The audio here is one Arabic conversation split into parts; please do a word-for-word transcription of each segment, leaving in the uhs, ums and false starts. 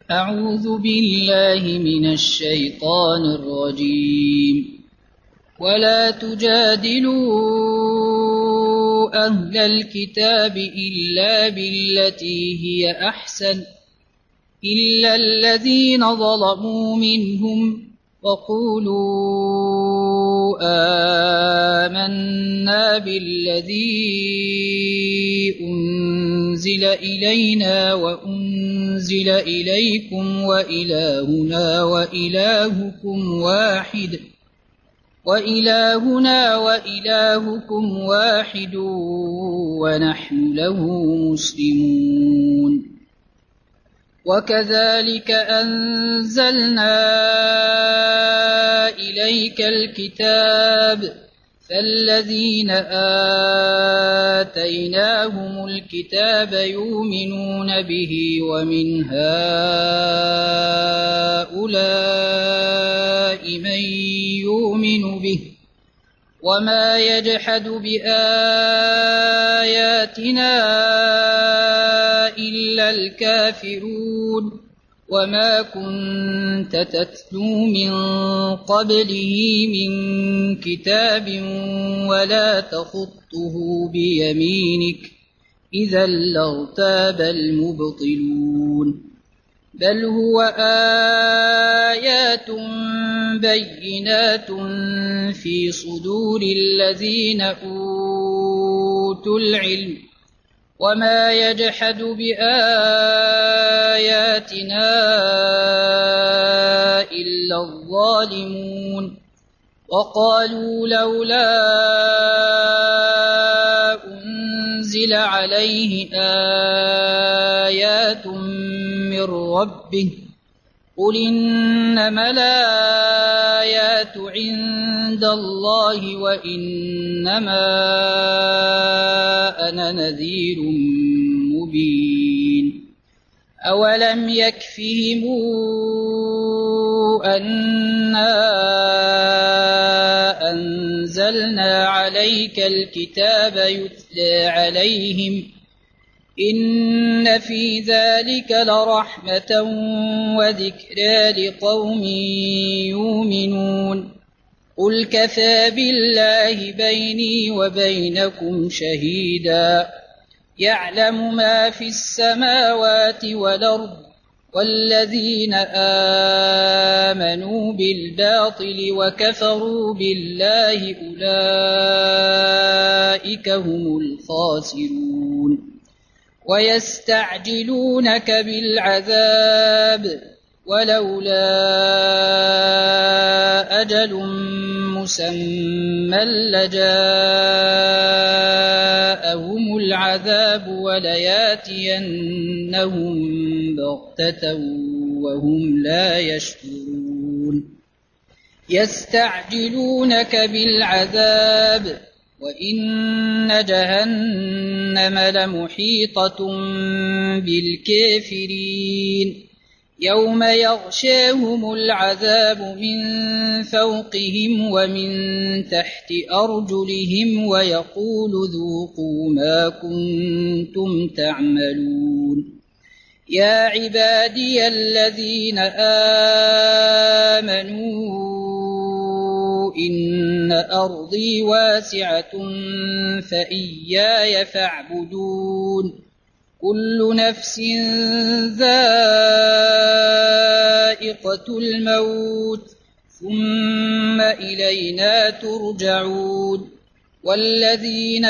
أعوذ بالله من الشيطان الرجيم. ولا تجادلوا أهل الكتاب إلا بالتي هي أحسن إلا الذين ظلموا منهم وقولوا آمنا بالذي أنزل إلينا وأنزل إليكم وإلهنا وإلهكم واحد وإلهنا وإلهكم واحد ونحن له مسلمون. وكذلك أنزلنا إليك الكتاب فالذين آتيناهم الكتاب يؤمنون به ومن هؤلاء من يؤمن به وما يجحد بآياتنا إلا الكافرون. وما كنت تتلو من قبله من كتاب ولا تخطه بيمينك إذا لارتاب المبطلون. بل هو آيات بينات في صدور الذين أوتوا العلم وما يجحد بآياتنا إلا الظالمون. وقالوا لولا أنزل عليه آيات من ربه قل إنما الآيات عند الله وإنما أنا نذير مبين. أولم يكفهم أنا أنزلنا عليك الكتاب يتلى عليهم إن في ذلك لرحمة وذكرى لقوم يؤمنون. قل كفى بالله بيني وبينكم شهيدا يعلم ما في السماوات والأرض والذين آمنوا بالباطل وكفروا بالله أولئك هم الخاسرون. ويستعجلونك بالعذاب ولولا أجل مسمى لجاءهم العذاب ولياتينهم بغتة وهم لا يشعرون. يستعجلونك بالعذاب وإن جهنم لمحيطة بالكافرين يوم يغشاهم العذاب من فوقهم ومن تحت أرجلهم ويقول ذوقوا ما كنتم تعملون. يا عبادي الذين آمنوا إن أرضي واسعة فإياي فاعبدون. كل نفس ذائقة الموت ثم إلينا ترجعون. والذين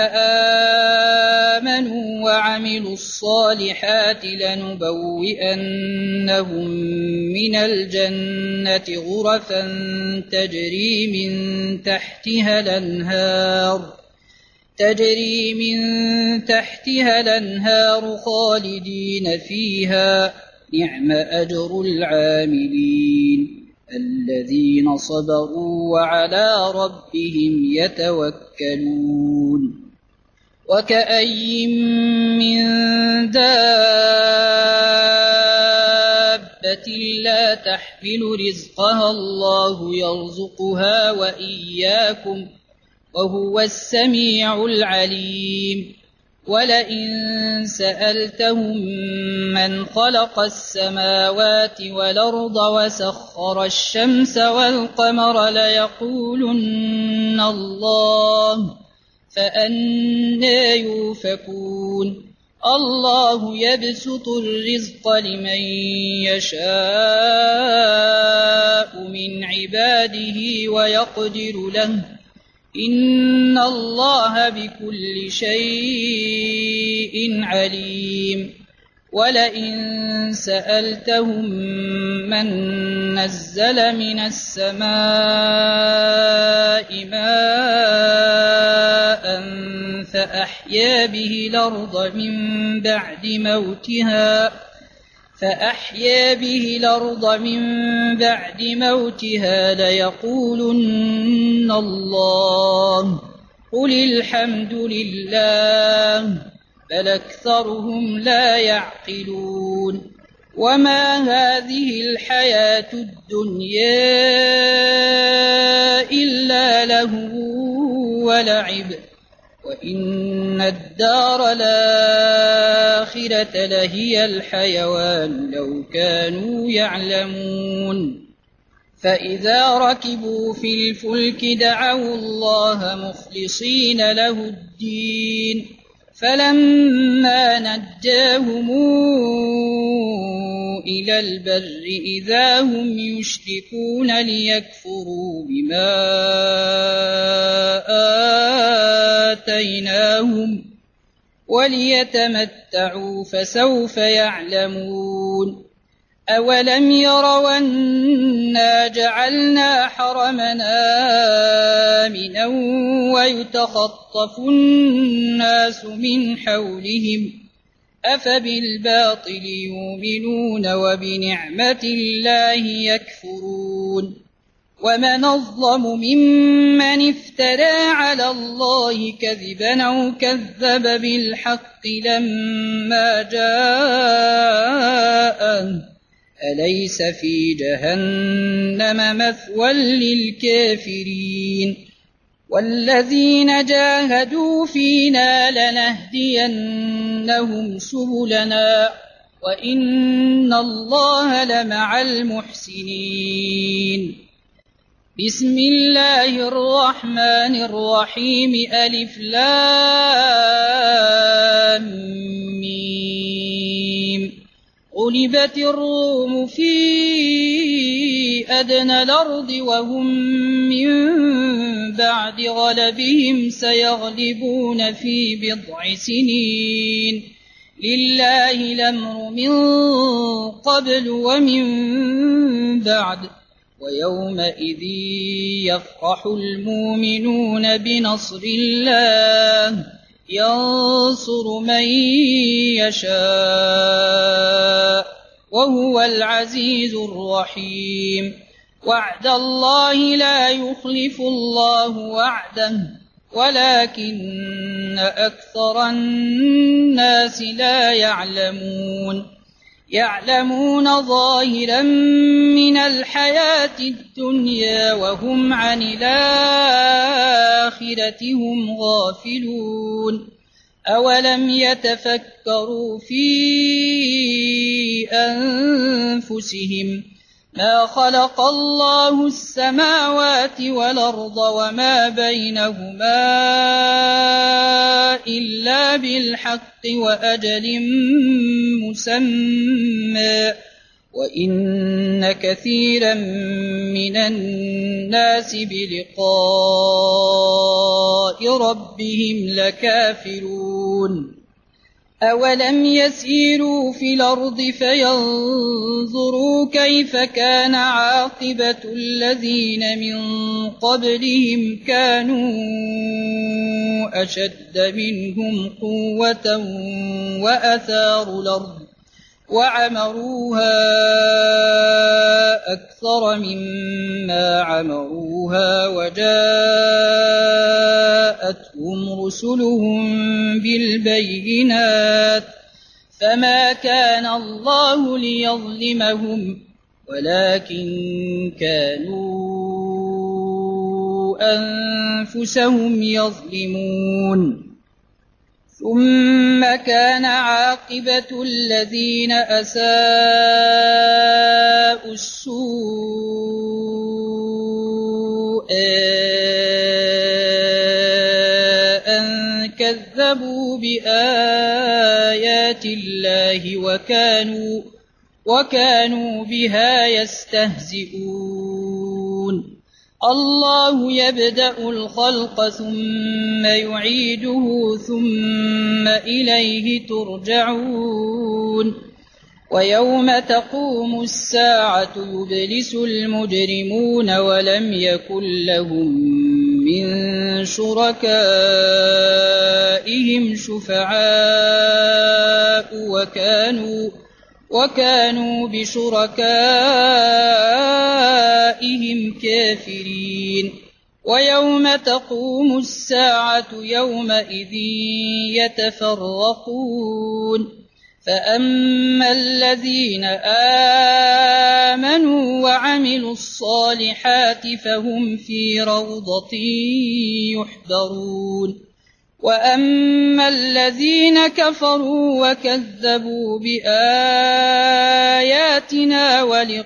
آمنوا وعملوا الصالحات لنبوئنهم من الجنة غرفا تجري من تحتها الأنهار تجري من تحتها الأنهار خالدين فيها نعم أجر العاملين الذين صبروا وعلى ربهم يتوكلون. وكأي من دابة لا تحمل رزقها الله يرزقها وإياكم وهو السميع العليم. ولئن سألتهم من خلق السماوات والأرض وسخر الشمس والقمر ليقولن الله فأنى يؤفكون الله يبسط الرزق لمن يشاء من عباده ويقدر له إن الله بكل شيء عليم ولئن سألتهم من نزل من السماء ماء فأحيا به الأرض من بعد موتها فأحيا به الأرض من بعد موتها ليقولن الله قل الحمد لله بل أكثرهم لا يعقلون وما هذه الحياة الدنيا إلا لهو ولعب وإن الدار الآخرة لهي الحيوان لو كانوا يعلمون فإذا ركبوا في الفلك دعوا الله مخلصين له الدين فلما نجاهم إلى البر إذا هم يشركون ليكفروا بما آتيناهم وليتمتعوا فسوف يعلمون أولم يروا أنا جعلنا حرمنا آمنا ويتخطف الناس من حولهم أفبالباطل يؤمنون وبنعمة الله يكفرون ومن أظلم ممن افترى على الله كذبا أو كذب بالحق لما جاءه أليس في جهنم مثوى للكافرين والذين جاهدوا فينا لنهدينهم سبلنا وإن الله لمع المحسنين بسم الله الرحمن الرحيم ألف لام ميم غلبت الروم في أدنى الأرض وهم من بعد غلبهم سيغلبون في بضع سنين لله الأمر من قبل ومن بعد ويومئذ يفرح المؤمنون بنصر الله ينصر من يشاء وهو العزيز الرحيم وعد الله لا يخلف الله وعده ولكن أكثر الناس لا يعلمون يعلمون ظاهرا من الحياة الدنيا وهم عن الآخرة هم غافلون أولم يتفكروا في أنفسهم ما خلق الله السماوات والأرض وما بينهما إلا بالحق وأجل مسمى وإن كثيرا من الناس بلقاء ربهم لكافرون أولم يسيروا في الأرض فينظروا كيف كان عاقبة الذين من قبلهم كانوا أشد منهم قوة وأثاروا الأرض وعمروها أكثر مما عمروها وجاءتهم رسلهم بالبينات فما كان الله ليظلمهم ولكن كانوا أنفسهم يظلمون ثم كان عاقبة الذين أساءوا السوء أن كذبوا بآيات الله وكانوا وكانوا بها يستهزئون الله يبدأ الخلق ثم يعيده ثم إليه ترجعون ويوم تقوم الساعة يبلس المجرمون ولم يكن لهم من شركائهم شفعاء وكانوا وكانوا بشركائهم كافرين ويوم تقوم الساعة يومئذ يتفرقون فأما الذين آمنوا وعملوا الصالحات فهم في روضة يحبرون وأما الذين كفروا وكذبوا بآياتنا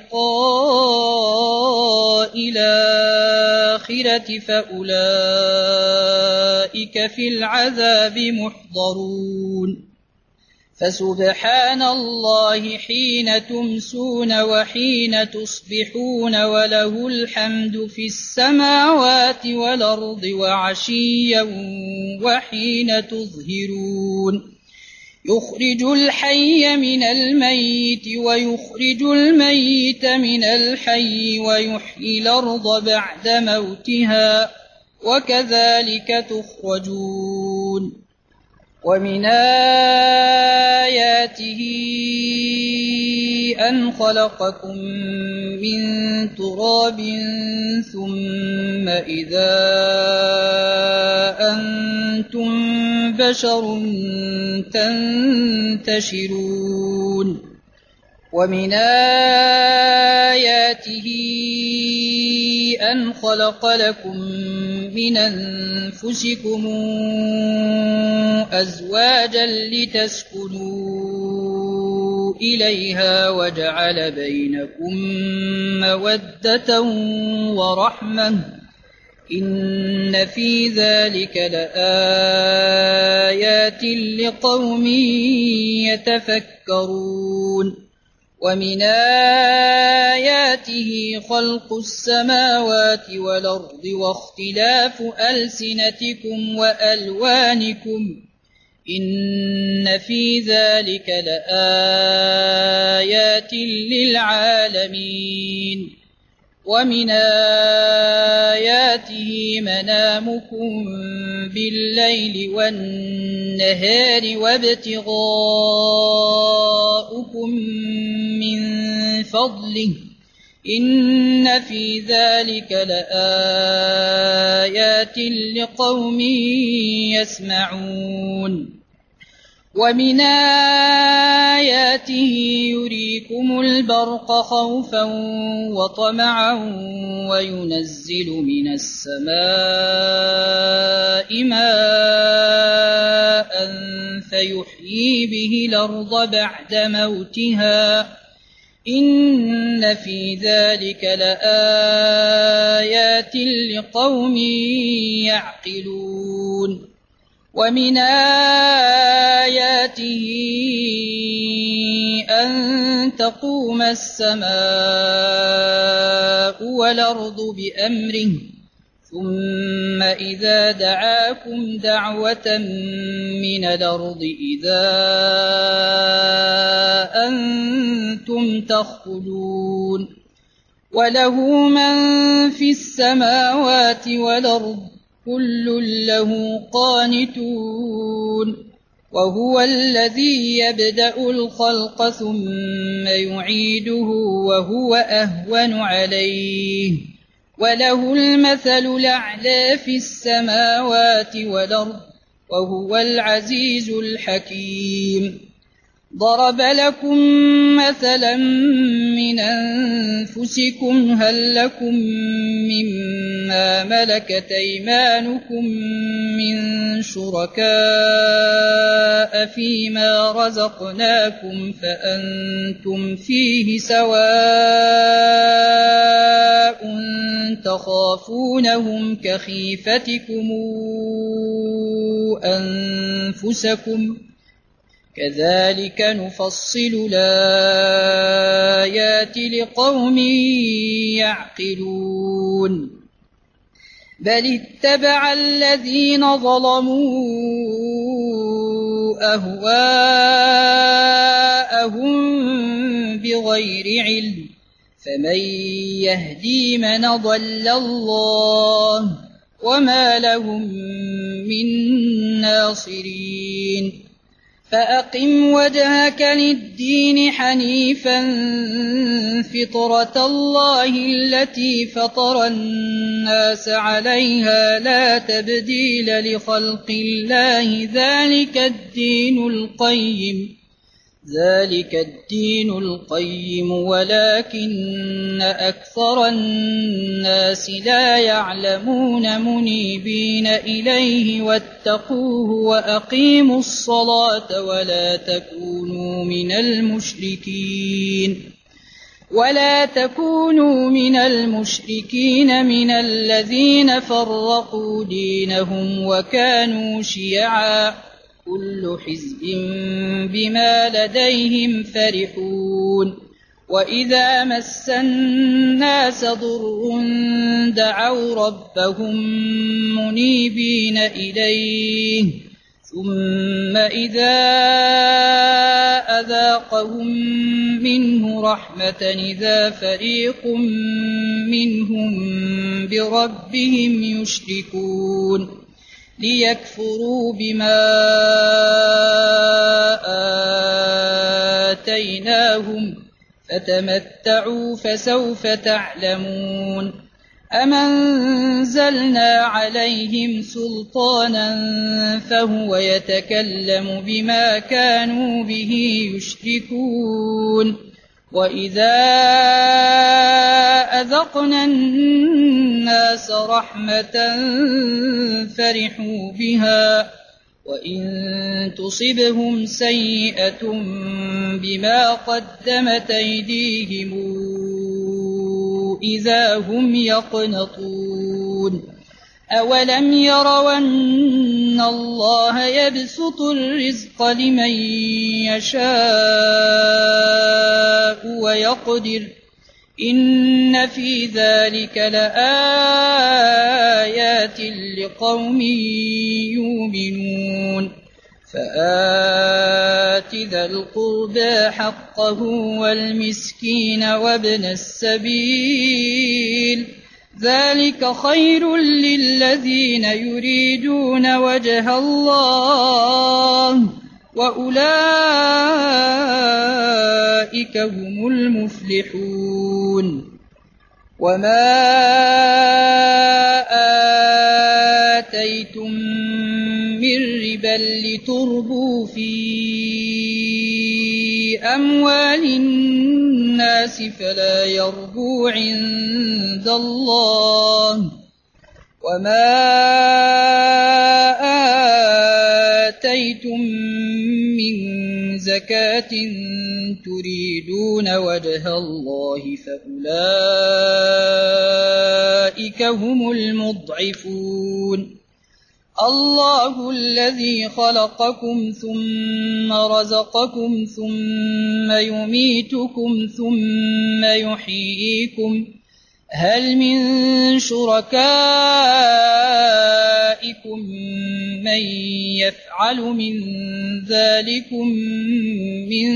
ولقاء الآخرة فأولئك في العذاب محضرون فسبحان الله حين تمسون وحين تصبحون وله الحمد في السماوات والأرض وعشيا وحين تظهرون يخرج الحي من الميت ويخرج الميت من الحي ويحيي الأرض بعد موتها وكذلك تخرجون ومن آياته أن خلقكم من تراب ثم إذا أنتم بشر تنتشرون ومن آياته أن خلق لكم من أنفسكم أزواجا لتسكنوا إليها وجعل بينكم مودة ورحمة إن في ذلك لآيات لقوم يتفكرون ومن آياته خلق السماوات والأرض واختلاف ألسنتكم وألوانكم إن في ذلك لآيات للعالمين ومن آياته منامكم بالليل والنهار وابتغاؤكم من فضله إن في ذلك لآيات لقوم يسمعون ومن آياته يريكم البرق خوفا وطمعا وينزل من السماء ماء فيحيي به الأرض بعد موتها إن في ذلك لآيات لقوم يعقلون ومن آياته أن تقوم السماء والأرض بأمره ثم إذا دعاكم دعوة من الأرض إذا أنتم تخرجون وله من في السماوات والأرض كل له قانتون وهو الذي يبدأ الخلق ثم يعيده وهو أهون عليه وله المثل الأعلى في السماوات والأرض وهو العزيز الحكيم ضرب لكم مثلا من أنفسكم هل لكم مما مما ملكت أيمانكم من شركاء فيما رزقناكم فأنتم فيه سواء تخافونهم كخيفتكم أنفسكم كذلك نفصل الآيات لقوم يعقلون بل اتبع الذين ظلموا أهواءهم بغير علم فمن يهدي من ضل الله وما لهم من ناصرين فأقم وجهك للدين حنيفا فطرة الله التي فطر الناس عليها لا تبديل لخلق الله ذلك الدين القيم ذلك الدين القيم ولكن أكثر الناس لا يعلمون منيبين إليه واتقوه وأقيموا الصلاة ولا تكونوا من المشركين ولا تكونوا من المشركين من الذين فرقوا دينهم وكانوا شيعا كل حزب بما لديهم فرحون وإذا مس الناس ضر دعوا ربهم منيبين إليه ثم إذا أذاقهم منه رحمة إذا فريق منهم بربهم يشركون ليكفروا بما آتيناهم فتمتعوا فسوف تعلمون أم أنزلنا عليهم سلطانا فهو يتكلم بما كانوا به يشركون وإذا أذقنا الناس رحمة فرحوا بها وإن تصبهم سيئة بما قدمت أيديهم إذا هم يقنطون أولم يروا أن الله يبسط الرزق لمن يشاء ويقدر إن في ذلك لآيات لقوم يؤمنون فآت ذا القربى حقه والمسكين وابن السبيل ذلك خير للذين يريدون وجه الله وأولئك هم المفلحون وما آتيتم من ربا لتربوا في أموال الناس فلا يربو عند الله وما آتيتم من زكاة تريدون وجه الله فأولئك هم المضعفون الله الذي خلقكم ثم رزقكم ثم يميتكم ثم يحييكم هل من شركائكم من يفعل من ذلكم من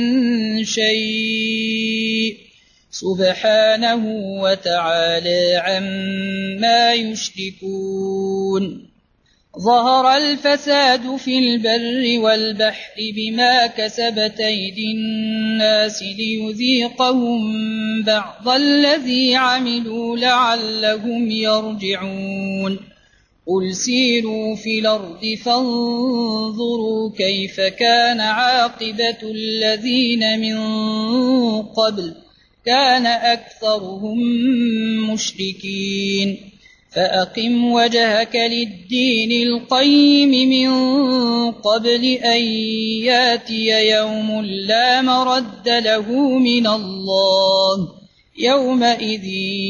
شيء سبحانه وتعالى عما يشركون ظهر الفساد في البر والبحر بما كسبت أيدي الناس ليذيقهم بعض الذي عملوا لعلهم يرجعون قل سيروا في الأرض فانظروا كيف كان عاقبة الذين من قبل كان أكثرهم مشركين فأقم وجهك للدين القيم من قبل أن ياتي يوم لا مرد له من الله يومئذ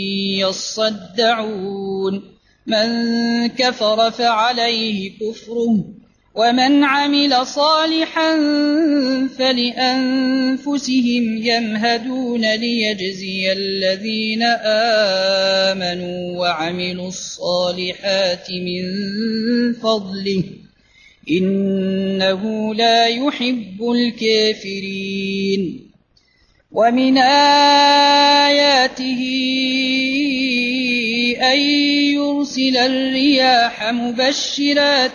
يصدعون من كفر فعليه كفره ومن عمل صالحا فلأنفسهم يمهدون ليجزي الذين آمنوا وعملوا الصالحات من فضله إنه لا يحب الكافرين ومن آياته أن يرسل الرياح مبشرات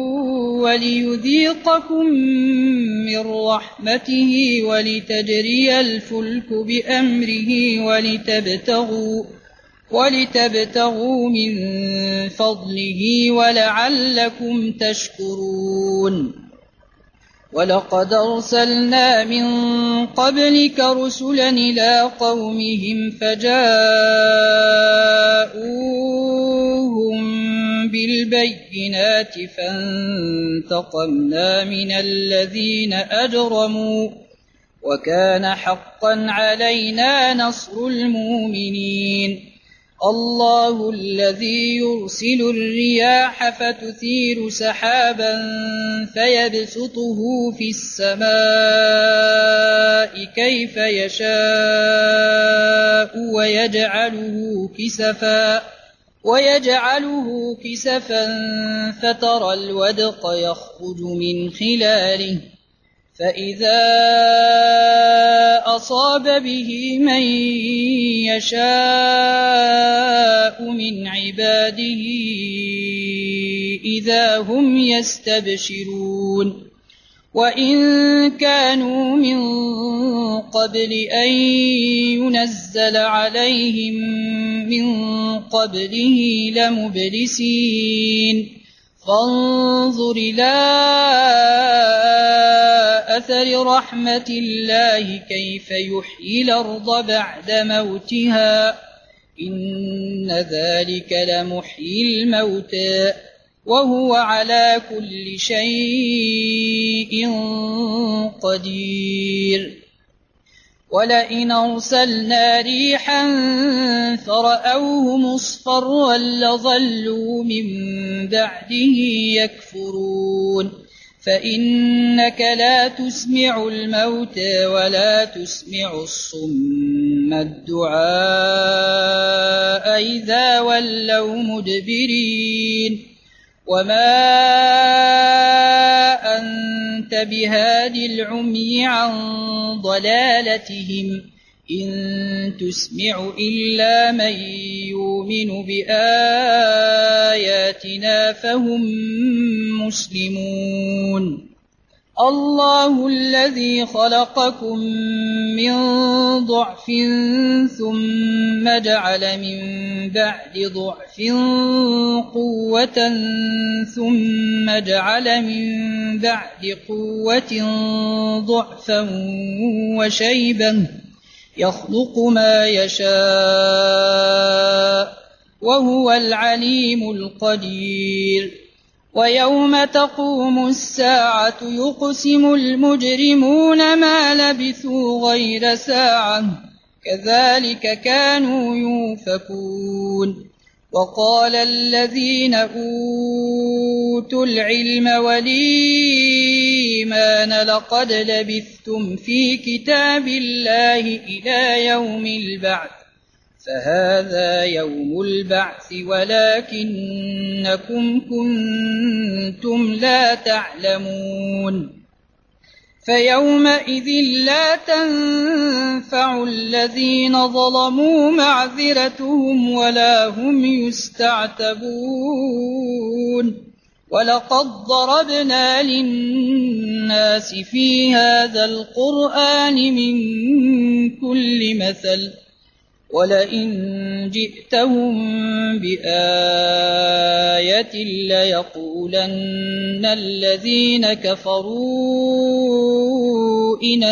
وليذيقكم من رحمته ولتجري الفلك بأمره ولتبتغوا, ولتبتغوا من فضله ولعلكم تشكرون ولقد أرسلنا من قبلك رسلا إلى قومهم فجاءوهم بالبينات فانتقمنا من الذين أجرموا وكان حقا علينا نصر المؤمنين الله الذي يرسل الرياح فتثير سحابا فيبسطه في السماء كيف يشاء ويجعله كسفا ويجعله كسفا فترى الودق يخرج من خلاله فإذا أصاب به من يشاء من عباده إذا هم يستبشرون وإن كانوا من قبل أن ينزل عليهم من قبله لمبلسين فانظر إلى أثر رحمة الله كيف يحيي الأرض بعد موتها إن ذلك لمحيي الموتى وهو على كل شيء قدير ولئن أرسلنا ريحا فرأوه مصفرا لظلوا من بعده يكفرون فإنك لا تسمع الموتى ولا تسمع الصم الدعاء إذا ولوا مدبرين وما أنت بهاد العمي عن ضلالتهم إن تسمع إلا من يؤمن بآياتنا فهم مسلمون الله الذي خلقكم من ضعف ثم جعل من بعد ضعف قوة ثم جعل من بعد قوة ضعفا وشيبا يخلق ما يشاء وهو العليم القدير ويوم تقوم الساعة يقسم المجرمون ما لبثوا غير ساعة كذلك كانوا يؤفكون وقال الذين أوتوا العلم والإيمان لقد لبثتم في كتاب الله إلى يوم البعث فهذا يوم البعث ولكنكم كنتم لا تعلمون فيومئذ لا تنفع الذين ظلموا معذرتهم ولا هم يستعتبون ولقد ضربنا للناس في هذا القرآن من كل مثل ولئن جئتهم بآية ليقولن الذين كفروا إن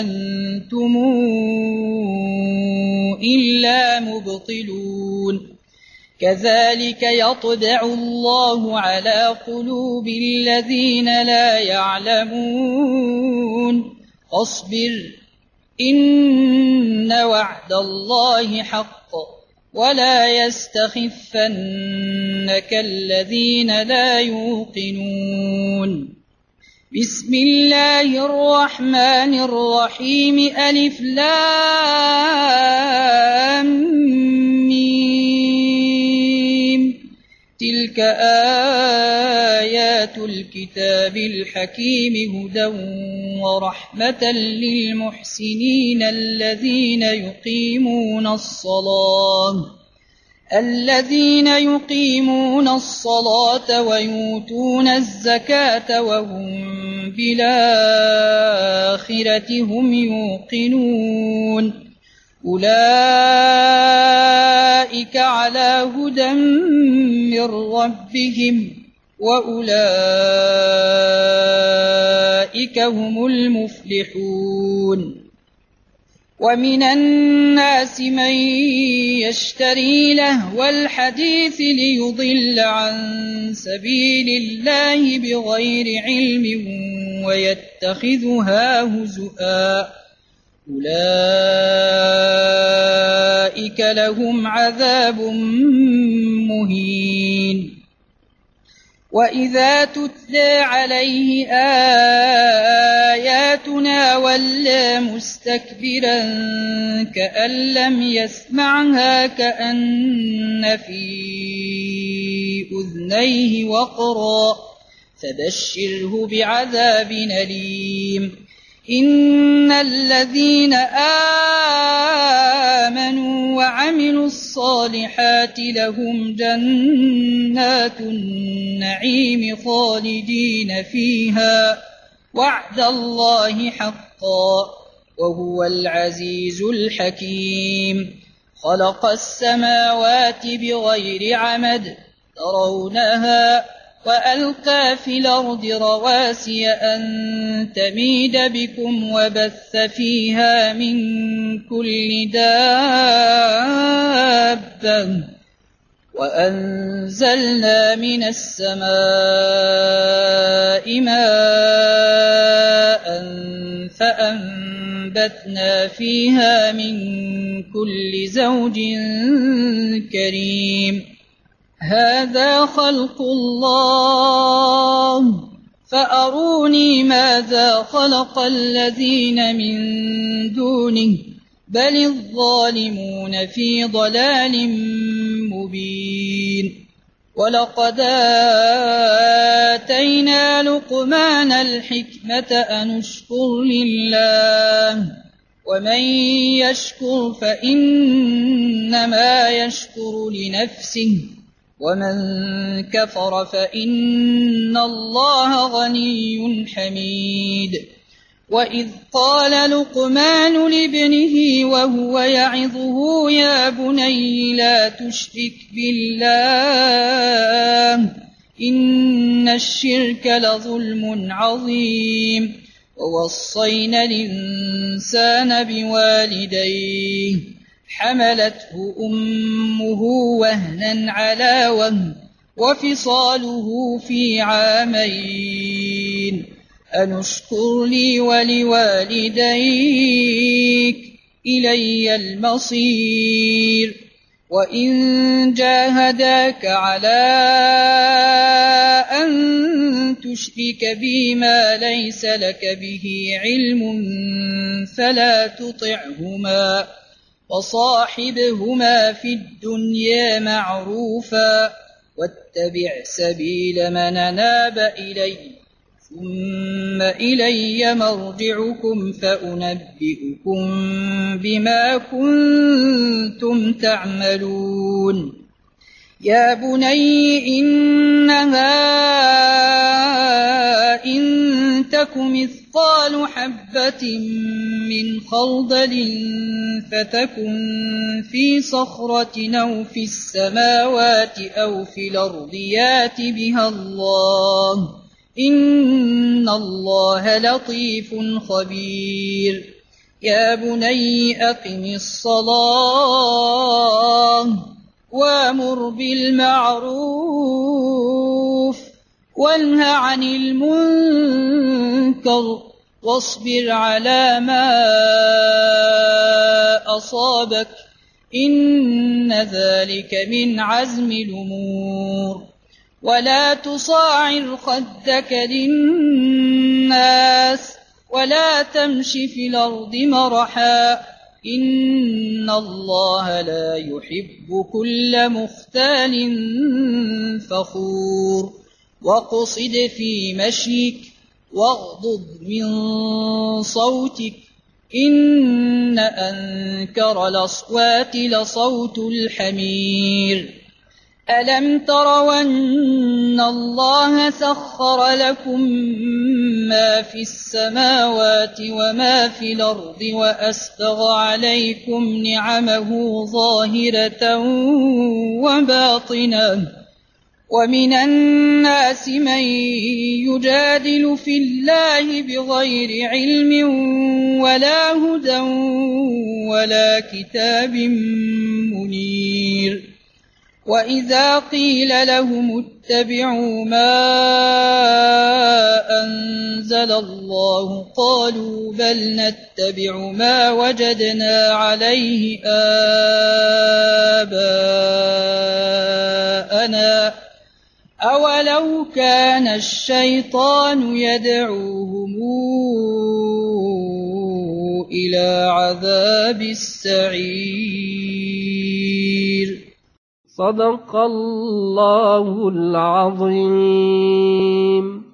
أنتم إلا مبطلون كذلك يطبع الله على قلوب الذين لا يعلمون فاصبر إن وعد الله حق ولا يستخفنك الذين لا يوقنون بسم الله الرحمن الرحيم ألف لام ميم تلك آيات الكتاب الحكيم هدى ورحمة للمحسنين الذين يقيمون الصلاة الذين يقيمون الصلاة ويؤتون الزكاة وهم بالآخرة هم يوقنون أولئك على هدى من ربهم وأولئك هم المفلحون ومن الناس من يشتري لهو الحديث ليضل عن سبيل الله بغير علم ويتخذها هزؤا أولئك لهم عذاب مهين وإذا تتلى عليه آياتنا ولى مستكبرا كأن لم يسمعها كأن في أذنيه وقرا فبشره بعذاب أليم إن الذين آمنوا وعملوا الصالحات لهم جنات النعيم خالدين فيها وعد الله حقا وهو العزيز الحكيم خلق السماوات بغير عمد ترونها وألقى في الأرض رواسي أن تميد بكم وبث فيها من كل دابة وأنزلنا من السماء ماء فأنبتنا فيها من كل زوج كريم هذا خلق الله فأروني ماذا خلق الذين من دونه بل الظالمون في ضلال مبين ولقد آتينا لقمان الحكمة أن اشكر لله ومن يشكر فإنما يشكر لنفسه ومن كفر فإن الله غني حميد وإذ قال لقمان لابنه وهو يعظه يا بني لا تشرك بالله إن الشرك لظلم عظيم ووصينا الإنسان بوالديه حملته أمه وهنا على وهن وفصاله في عامين أن اشكر لي ولوالديك إلي المصير وإن جاهداك على أن تشرك بي ما ليس لك به علم فلا تطعهما وصاحبهما في الدنيا معروفا واتبع سبيل من أناب إلي ثم إلي مرجعكم فأنبئكم بما كنتم تعملون يا بني إنها إن تك مثقال حبة من خردل فتكن في صخرة أو في السماوات أو في الأرض يات بها الله إن الله لطيف خبير يا بني أقم الصلاة وامر بالمعروف وانه عن المنكر واصبر على ما أصابك إن ذلك من عزم الأمور ولا تصاعر خدك للناس ولا تمش في الأرض مرحا إن الله لا يحب كل مختال فخور واقصد في مشيك واغضض من صوتك إن أنكر الأصوات لصوت الحمير ألم تروا أن الله سخر لكم ما في السماوات وما في الأرض وأسبغ عليكم نعمه ظاهرة وباطنة ومن الناس من يجادل في الله بغير علم ولا هدى ولا كتاب منير وإذا قيل لهم اتبعوا ما أنزل الله قالوا بل نتبع ما وجدنا عليه آباءنا أولو كان الشيطان يدعوهم إلى عذاب السعير. صدق الله العظيم.